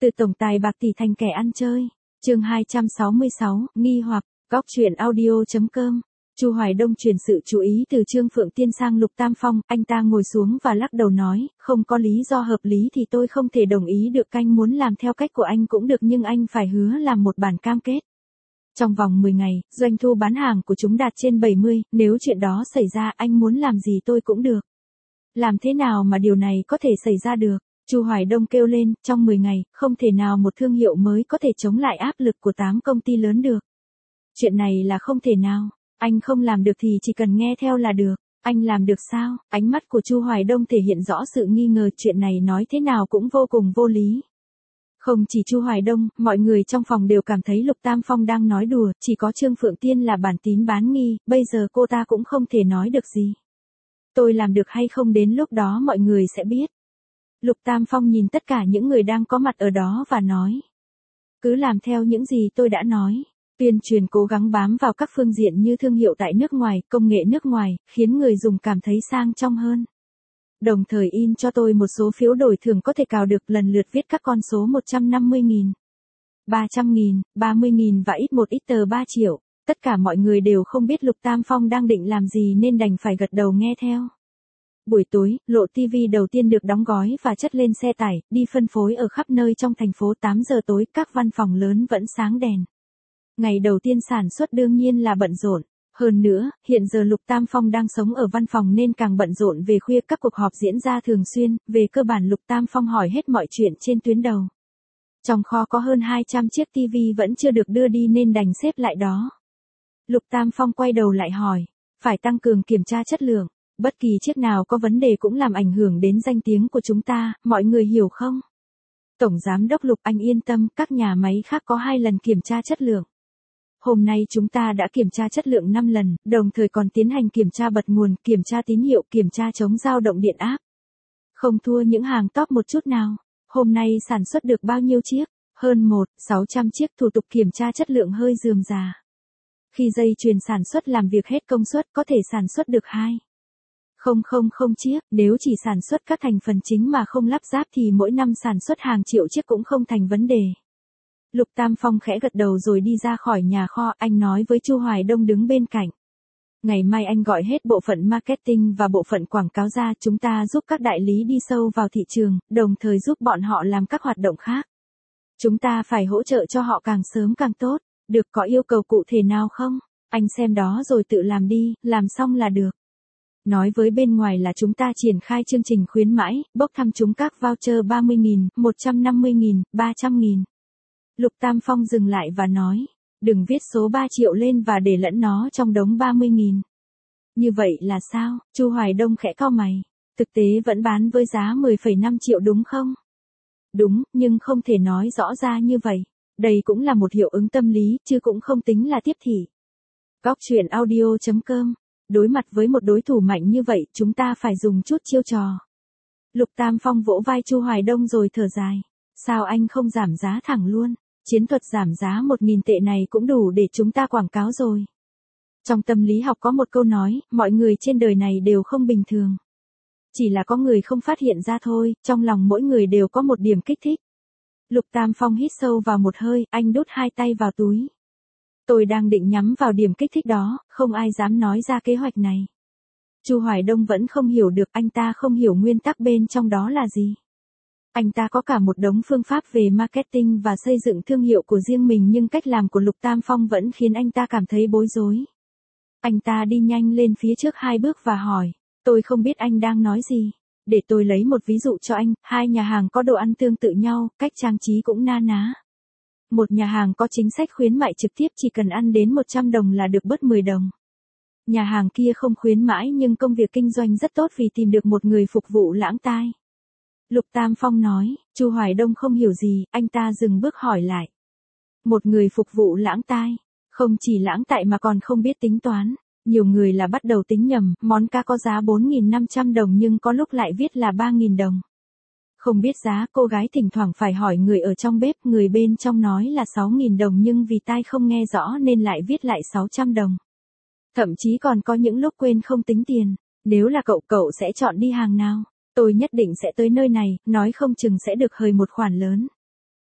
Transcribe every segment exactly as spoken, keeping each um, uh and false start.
Từ tổng tài bạc tỷ thành kẻ ăn chơi. Chương hai trăm sáu mươi sáu, nghi hoặc, góc truyện audio chấm com. Chu Hoài Đông chuyển sự chú ý từ Trương Phượng Tiên sang Lục Tam Phong, anh ta ngồi xuống và lắc đầu nói, không có lý do hợp lý thì tôi không thể đồng ý được, anh muốn làm theo cách của anh cũng được nhưng anh phải hứa làm một bản cam kết. Trong vòng mười ngày, doanh thu bán hàng của chúng đạt trên bảy mươi, nếu chuyện đó xảy ra anh muốn làm gì tôi cũng được. Làm thế nào mà điều này có thể xảy ra được? Chu Hoài Đông kêu lên, trong mười ngày, không thể nào một thương hiệu mới có thể chống lại áp lực của tám công ty lớn được. Chuyện này là không thể nào, anh không làm được thì chỉ cần nghe theo là được, anh làm được sao? Ánh mắt của Chu Hoài Đông thể hiện rõ sự nghi ngờ, chuyện này nói thế nào cũng vô cùng vô lý. Không chỉ Chu Hoài Đông, mọi người trong phòng đều cảm thấy Lục Tam Phong đang nói đùa, chỉ có Trương Phượng Tiên là bản tín bán nghi, bây giờ cô ta cũng không thể nói được gì. Tôi làm được hay không đến lúc đó mọi người sẽ biết. Lục Tam Phong nhìn tất cả những người đang có mặt ở đó và nói. Cứ làm theo những gì tôi đã nói. Tuyên truyền cố gắng bám vào các phương diện như thương hiệu tại nước ngoài, công nghệ nước ngoài, khiến người dùng cảm thấy sang trọng hơn. Đồng thời in cho tôi một số phiếu đổi thưởng có thể cào được, lần lượt viết các con số một trăm năm mươi nghìn, ba trăm nghìn, ba mươi nghìn và ít một ít tờ ba triệu. Tất cả mọi người đều không biết Lục Tam Phong đang định làm gì nên đành phải gật đầu nghe theo. Buổi tối, lộ ti vi đầu tiên được đóng gói và chất lên xe tải, đi phân phối ở khắp nơi trong thành phố. Tám giờ tối, các văn phòng lớn vẫn sáng đèn. Ngày đầu tiên sản xuất đương nhiên là bận rộn. Hơn nữa, hiện giờ Lục Tam Phong đang sống ở văn phòng nên càng bận rộn về khuya, các cuộc họp diễn ra thường xuyên, về cơ bản Lục Tam Phong hỏi hết mọi chuyện trên tuyến đầu. Trong kho có hơn hai trăm chiếc ti vi vẫn chưa được đưa đi nên đành xếp lại đó. Lục Tam Phong quay đầu lại hỏi, phải tăng cường kiểm tra chất lượng, bất kỳ chiếc nào có vấn đề cũng làm ảnh hưởng đến danh tiếng của chúng ta, mọi người hiểu không? Tổng Giám đốc Lục, anh yên tâm, các nhà máy khác có hai lần kiểm tra chất lượng. Hôm nay chúng ta đã kiểm tra chất lượng năm lần, đồng thời còn tiến hành kiểm tra bật nguồn, kiểm tra tín hiệu, kiểm tra chống dao động điện áp. Không thua những hàng top một chút nào. Hôm nay sản xuất được bao nhiêu chiếc? Hơn một, sáu trăm chiếc. Thủ tục kiểm tra chất lượng hơi rườm rà. Khi dây chuyền sản xuất làm việc hết công suất có thể sản xuất được hai không không không chiếc, nếu chỉ sản xuất các thành phần chính mà không lắp ráp thì mỗi năm sản xuất hàng triệu chiếc cũng không thành vấn đề. Lục Tam Phong khẽ gật đầu rồi đi ra khỏi nhà kho, anh nói với Chu Hoài Đông đứng bên cạnh. Ngày mai anh gọi hết bộ phận marketing và bộ phận quảng cáo ra, chúng ta giúp các đại lý đi sâu vào thị trường, đồng thời giúp bọn họ làm các hoạt động khác. Chúng ta phải hỗ trợ cho họ càng sớm càng tốt. Được, có yêu cầu cụ thể nào không? Anh xem đó rồi tự làm đi, làm xong là được. Nói với bên ngoài là chúng ta triển khai chương trình khuyến mãi, bốc thăm trúng các voucher ba mươi nghìn, một trăm năm mươi nghìn, ba trăm nghìn. Lục Tam Phong dừng lại và nói, đừng viết số ba triệu lên và để lẫn nó trong đống ba mươi nghìn. Như vậy là sao? Chu Hoài Đông khẽ cau mày. Thực tế vẫn bán với giá mười phẩy năm triệu đúng không? Đúng, nhưng không thể nói rõ ra như vậy. Đây cũng là một hiệu ứng tâm lý, chứ cũng không tính là tiếp thị. Góc truyện audio chấm com. Đối mặt với một đối thủ mạnh như vậy, chúng ta phải dùng chút chiêu trò. Lục Tam Phong vỗ vai Chu Hoài Đông rồi thở dài. Sao anh không giảm giá thẳng luôn? Chiến thuật giảm giá một nghìn tệ này cũng đủ để chúng ta quảng cáo rồi. Trong tâm lý học có một câu nói, mọi người trên đời này đều không bình thường. Chỉ là có người không phát hiện ra thôi, trong lòng mỗi người đều có một điểm kích thích. Lục Tam Phong hít sâu vào một hơi, anh đút hai tay vào túi. Tôi đang định nhắm vào điểm kích thích đó, không ai dám nói ra kế hoạch này. Chu Hoài Đông vẫn không hiểu được, anh ta không hiểu nguyên tắc bên trong đó là gì. Anh ta có cả một đống phương pháp về marketing và xây dựng thương hiệu của riêng mình nhưng cách làm của Lục Tam Phong vẫn khiến anh ta cảm thấy bối rối. Anh ta đi nhanh lên phía trước hai bước và hỏi, tôi không biết anh đang nói gì. Để tôi lấy một ví dụ cho anh, hai nhà hàng có đồ ăn tương tự nhau, cách trang trí cũng na ná. Một nhà hàng có chính sách khuyến mại trực tiếp, chỉ cần ăn đến một trăm đồng là được bớt mười đồng. Nhà hàng kia không khuyến mãi nhưng công việc kinh doanh rất tốt vì tìm được một người phục vụ lãng tai. Lục Tam Phong nói, Chu Hoài Đông không hiểu gì, anh ta dừng bước hỏi lại. Một người phục vụ lãng tai, không chỉ lãng tại mà còn không biết tính toán. Nhiều người là bắt đầu tính nhầm, món cá có giá bốn nghìn năm trăm đồng nhưng có lúc lại viết là ba nghìn đồng. Không biết giá, cô gái thỉnh thoảng phải hỏi người ở trong bếp, người bên trong nói là sáu nghìn đồng nhưng vì tai không nghe rõ nên lại viết lại sáu trăm đồng. Thậm chí còn có những lúc quên không tính tiền. Nếu là cậu, cậu sẽ chọn đi hàng nào? Tôi nhất định sẽ tới nơi này, nói không chừng sẽ được hời một khoản lớn.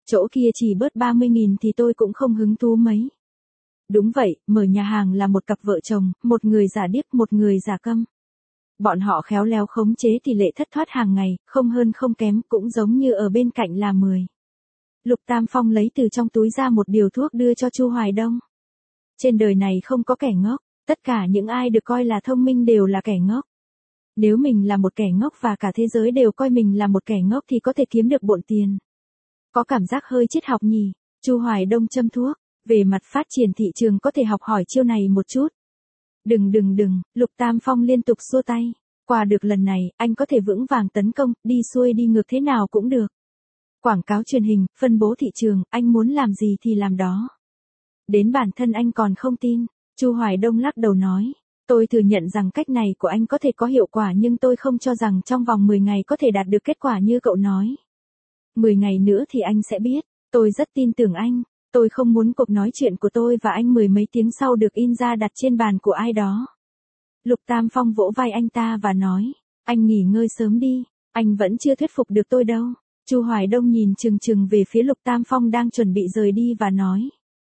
Chỗ kia chỉ bớt ba mươi nghìn thì tôi cũng không hứng thú mấy. Đúng vậy, mở nhà hàng là một cặp vợ chồng, một người giả điếc, một người giả câm. Bọn họ khéo léo khống chế tỷ lệ thất thoát hàng ngày, không hơn không kém, cũng giống như ở bên cạnh là mười. Lục Tam Phong lấy từ trong túi ra một điều thuốc đưa cho Chu Hoài Đông. Trên đời này không có kẻ ngốc, tất cả những ai được coi là thông minh đều là kẻ ngốc. Nếu mình là một kẻ ngốc và cả thế giới đều coi mình là một kẻ ngốc thì có thể kiếm được bộn tiền. Có cảm giác hơi triết học nhỉ? Chu Hoài Đông châm thuốc, về mặt phát triển thị trường có thể học hỏi chiêu này một chút. Đừng đừng đừng, Lục Tam Phong liên tục xua tay. Qua được lần này, anh có thể vững vàng tấn công, đi xuôi đi ngược thế nào cũng được. Quảng cáo truyền hình, phân bố thị trường, anh muốn làm gì thì làm đó. Đến bản thân anh còn không tin. Chu Hoài Đông lắc đầu nói. Tôi thừa nhận rằng cách này của anh có thể có hiệu quả nhưng tôi không cho rằng trong vòng mười ngày có thể đạt được kết quả như cậu nói. mười ngày nữa thì anh sẽ biết. Tôi rất tin tưởng anh. Tôi không muốn cuộc nói chuyện của tôi và anh mười mấy tiếng sau được in ra đặt trên bàn của ai đó. Lục Tam Phong vỗ vai anh ta và nói. Anh nghỉ ngơi sớm đi. Anh vẫn chưa thuyết phục được tôi đâu. Chu Hoài Đông nhìn chừng chừng về phía Lục Tam Phong đang chuẩn bị rời đi và nói.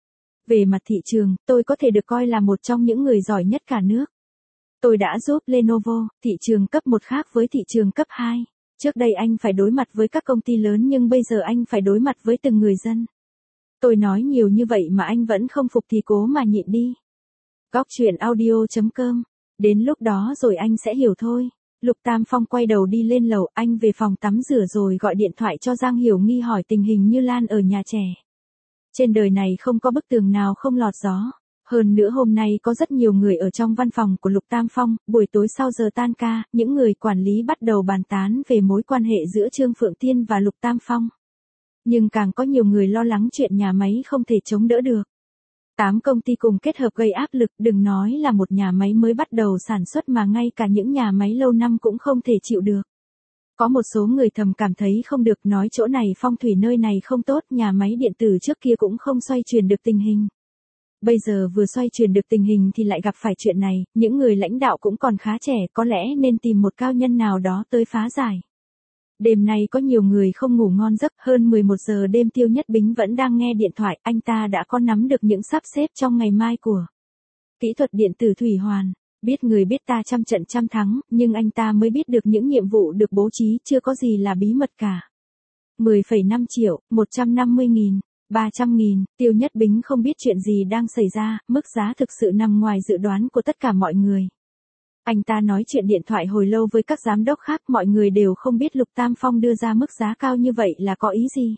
Về mặt thị trường, tôi có thể được coi là một trong những người giỏi nhất cả nước. Tôi đã giúp Lenovo, thị trường cấp một khác với thị trường cấp hai. Trước đây anh phải đối mặt với các công ty lớn nhưng bây giờ anh phải đối mặt với từng người dân. Tôi nói nhiều như vậy mà anh vẫn không phục thì cố mà nhịn đi. Góc chuyện audio chấm com. Đến lúc đó rồi anh sẽ hiểu thôi. Lục Tam Phong quay đầu đi lên lầu, anh về phòng tắm rửa rồi gọi điện thoại cho Giang Hiểu Nghi hỏi tình hình Như Lan ở nhà trẻ. Trên đời này không có bức tường nào không lọt gió. Hơn nữa hôm nay có rất nhiều người ở trong văn phòng của Lục Tam Phong, buổi tối sau giờ tan ca, những người quản lý bắt đầu bàn tán về mối quan hệ giữa Trương Phượng Tiên và Lục Tam Phong. Nhưng càng có nhiều người lo lắng chuyện nhà máy không thể chống đỡ được. Tám công ty cùng kết hợp gây áp lực, đừng nói là một nhà máy mới bắt đầu sản xuất mà ngay cả những nhà máy lâu năm cũng không thể chịu được. Có một số người thầm cảm thấy không được, nói chỗ này phong thủy nơi này không tốt, nhà máy điện tử trước kia cũng không xoay chuyển được tình hình. Bây giờ vừa xoay chuyển được tình hình thì lại gặp phải chuyện này, những người lãnh đạo cũng còn khá trẻ, có lẽ nên tìm một cao nhân nào đó tới phá giải. Đêm nay có nhiều người không ngủ ngon giấc, hơn mười một giờ đêm Tiêu Nhất Bính vẫn đang nghe điện thoại, anh ta đã có nắm được những sắp xếp trong ngày mai của kỹ thuật điện tử Thủy Hoàn. Biết người biết ta trăm trận trăm thắng, nhưng anh ta mới biết được những nhiệm vụ được bố trí chưa có gì là bí mật cả. mười phẩy năm triệu, một trăm năm mươi nghìn, ba trăm nghìn, Tiêu Nhất Bính không biết chuyện gì đang xảy ra, mức giá thực sự nằm ngoài dự đoán của tất cả mọi người. Anh ta nói chuyện điện thoại hồi lâu với các giám đốc khác, mọi người đều không biết Lục Tam Phong đưa ra mức giá cao như vậy là có ý gì.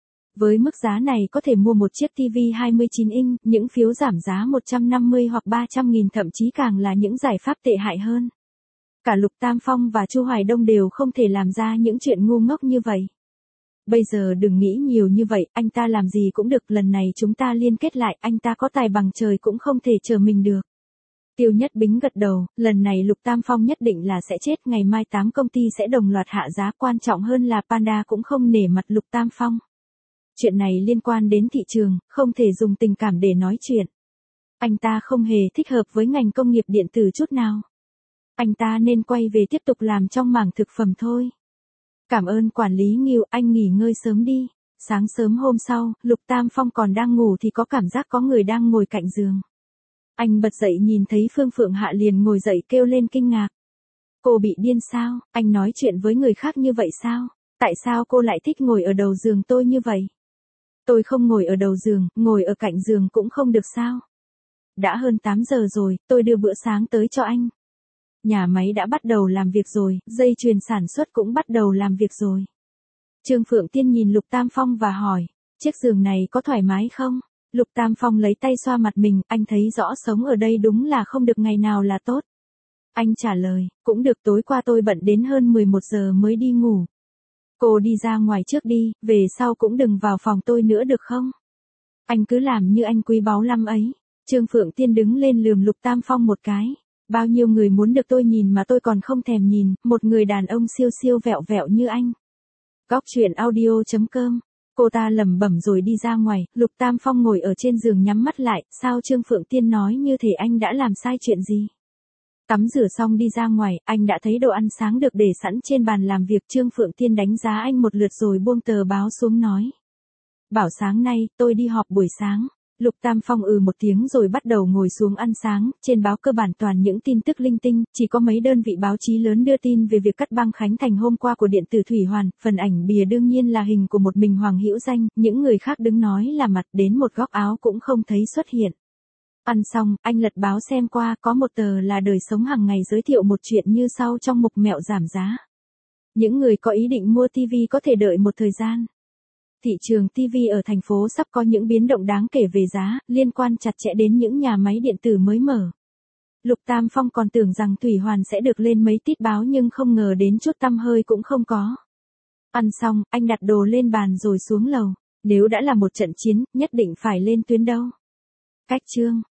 Với mức giá này có thể mua một chiếc ti vi hai mươi chín inch, những phiếu giảm giá một trăm năm mươi hoặc ba trăm nghìn, thậm chí càng là những giải pháp tệ hại hơn. Cả Lục Tam Phong và Chu Hoài Đông đều không thể làm ra những chuyện ngu ngốc như vậy. Bây giờ đừng nghĩ nhiều như vậy, anh ta làm gì cũng được, lần này chúng ta liên kết lại, anh ta có tài bằng trời cũng không thể chờ mình được. Tiêu Nhất Bính gật đầu, lần này Lục Tam Phong nhất định là sẽ chết, ngày mai tám công ty sẽ đồng loạt hạ giá, quan trọng hơn là Panda cũng không nể mặt Lục Tam Phong. Chuyện này liên quan đến thị trường, không thể dùng tình cảm để nói chuyện. Anh ta không hề thích hợp với ngành công nghiệp điện tử chút nào. Anh ta nên quay về tiếp tục làm trong mảng thực phẩm thôi. Cảm ơn quản lý Ngưu, anh nghỉ ngơi sớm đi. Sáng sớm hôm sau, Lục Tam Phong còn đang ngủ thì có cảm giác có người đang ngồi cạnh giường. Anh bật dậy nhìn thấy Phương Phượng Hạ liền ngồi dậy kêu lên kinh ngạc. Cô bị điên sao, anh nói chuyện với người khác như vậy sao? Tại sao cô lại thích ngồi ở đầu giường tôi như vậy? Tôi không ngồi ở đầu giường, ngồi ở cạnh giường cũng không được sao? Đã hơn tám giờ rồi, tôi đưa bữa sáng tới cho anh. Nhà máy đã bắt đầu làm việc rồi, dây chuyền sản xuất cũng bắt đầu làm việc rồi. Trương Phượng Tiên nhìn Lục Tam Phong và hỏi, chiếc giường này có thoải mái không? Lục Tam Phong lấy tay xoa mặt mình, anh thấy rõ sống ở đây đúng là không được ngày nào là tốt. Anh trả lời, cũng được, tối qua tôi bận đến hơn mười một giờ mới đi ngủ. Cô đi ra ngoài trước đi, về sau cũng đừng vào phòng tôi nữa được không? Anh cứ làm như anh quý báu lắm ấy. Trương Phượng Tiên đứng lên lườm Lục Tam Phong một cái. Bao nhiêu người muốn được tôi nhìn mà tôi còn không thèm nhìn, một người đàn ông siêu siêu vẹo vẹo như anh. Góc chuyện audio chấm com. Cô ta lẩm bẩm rồi đi ra ngoài, Lục Tam Phong ngồi ở trên giường nhắm mắt lại, sao Trương Phượng Tiên nói như thể anh đã làm sai chuyện gì. Tắm rửa xong đi ra ngoài, anh đã thấy đồ ăn sáng được để sẵn trên bàn làm việc. Trương Phượng Tiên đánh giá anh một lượt rồi buông tờ báo xuống nói. bảo sáng nay, tôi đi họp buổi sáng. Lục Tam Phong ừ một tiếng rồi bắt đầu ngồi xuống ăn sáng, trên báo cơ bản toàn những tin tức linh tinh, chỉ có mấy đơn vị báo chí lớn đưa tin về việc cắt băng khánh thành hôm qua của điện tử Thủy Hoàn, phần ảnh bìa đương nhiên là hình của một mình Hoàng Hữu Danh, những người khác đứng nói là mặt đến một góc áo cũng không thấy xuất hiện. Ăn xong, anh lật báo xem qua, có một tờ là Đời Sống Hàng Ngày giới thiệu một chuyện như sau trong mục mẹo giảm giá. Những người có ý định mua ti vi có thể đợi một thời gian. Thị trường ti vi ở thành phố sắp có những biến động đáng kể về giá, liên quan chặt chẽ đến những nhà máy điện tử mới mở. Lục Tam Phong còn tưởng rằng Thủy Hoàn sẽ được lên mấy tít báo nhưng không ngờ đến chút tăm hơi cũng không có. Ăn xong, anh đặt đồ lên bàn rồi xuống lầu. Nếu đã là một trận chiến, nhất định phải lên tuyến đâu. Cách chương